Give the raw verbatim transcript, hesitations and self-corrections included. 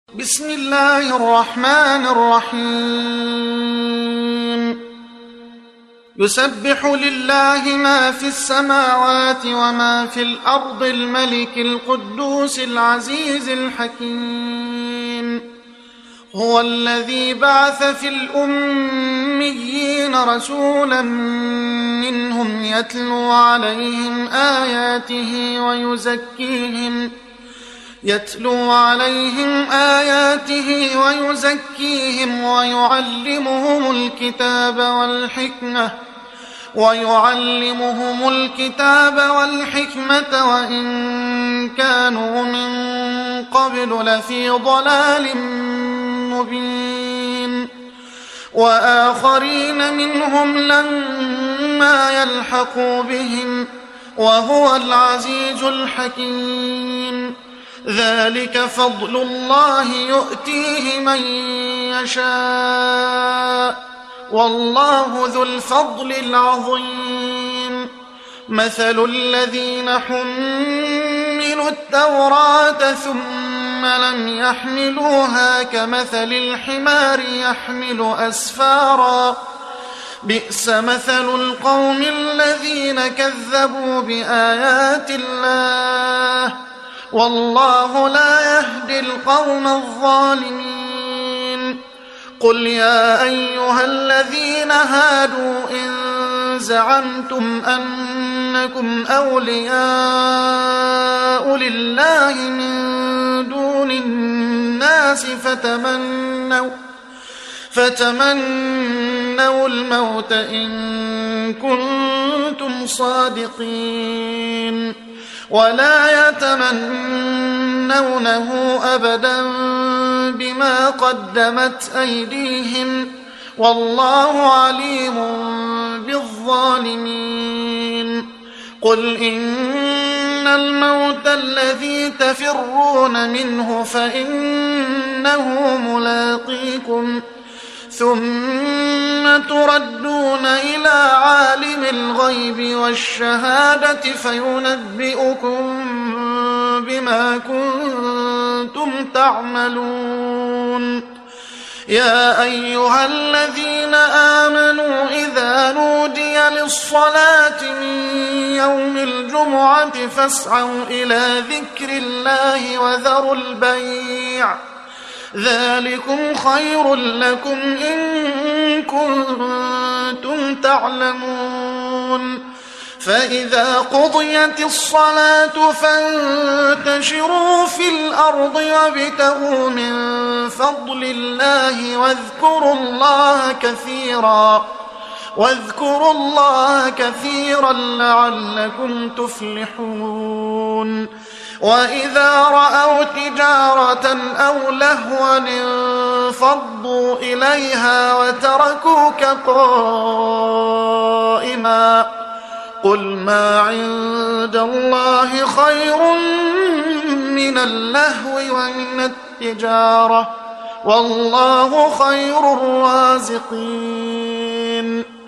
بسم الله الرحمن الرحيم يسبح لله ما في السماوات وما في الأرض الملك القدوس العزيز الحكيم هو الذي بعث في الأميين رسولا منهم يتلو عليهم آياته ويزكيهم يتلو عليهم آياته ويزكيهم ويعلمهم الكتاب والحكمة ويعلمهم الكتاب والحكمة وإن كانوا من قبل لفي ضلال مبين وآخرين منهم لما يلحقوا بهم وهو العزيز الحكيم ذلك فضل الله يؤتيه من يشاء والله ذو الفضل العظيم مثل الذين حملوا التوراة ثم لم يحملوها كمثل الحمار يحمل أسفارا بئس مثل القوم الذين كذبوا بآيات الله والله لا يهدي القوم الظالمين قل يا أيها الذين هادوا إن زعمتم أنكم أولياء لله من دون الناس فتمنوا فتمنوا الموت إن كنتم صادقين ولا يتمنونه أبدا بما قدمت أيديهم والله عليم بالظالمين قل إن الموت الذي تفرون منه فإنه ملاقيكم ثم تردون إلى عالم الغيب والشهادة فينبئكم بما كنتم تعملون يا أيها الذين آمنوا إذا نودي للصلاة من يوم الجمعة فاسعوا إلى ذكر الله وذروا البيع ذلكم خير لكم إن كنتم تعلمون فإذا قضيت الصلاة فانتشروا في الأرض وابتغوا من فضل الله واذكروا الله كثيرا واذكروا الله كثيرا لعلكم تفلحون وإذا رأوا تجارة أو لهوا انفضوا إليها وتركوك قائما قل ما عند الله خير من اللهو ومن التجارة والله خير الرازقين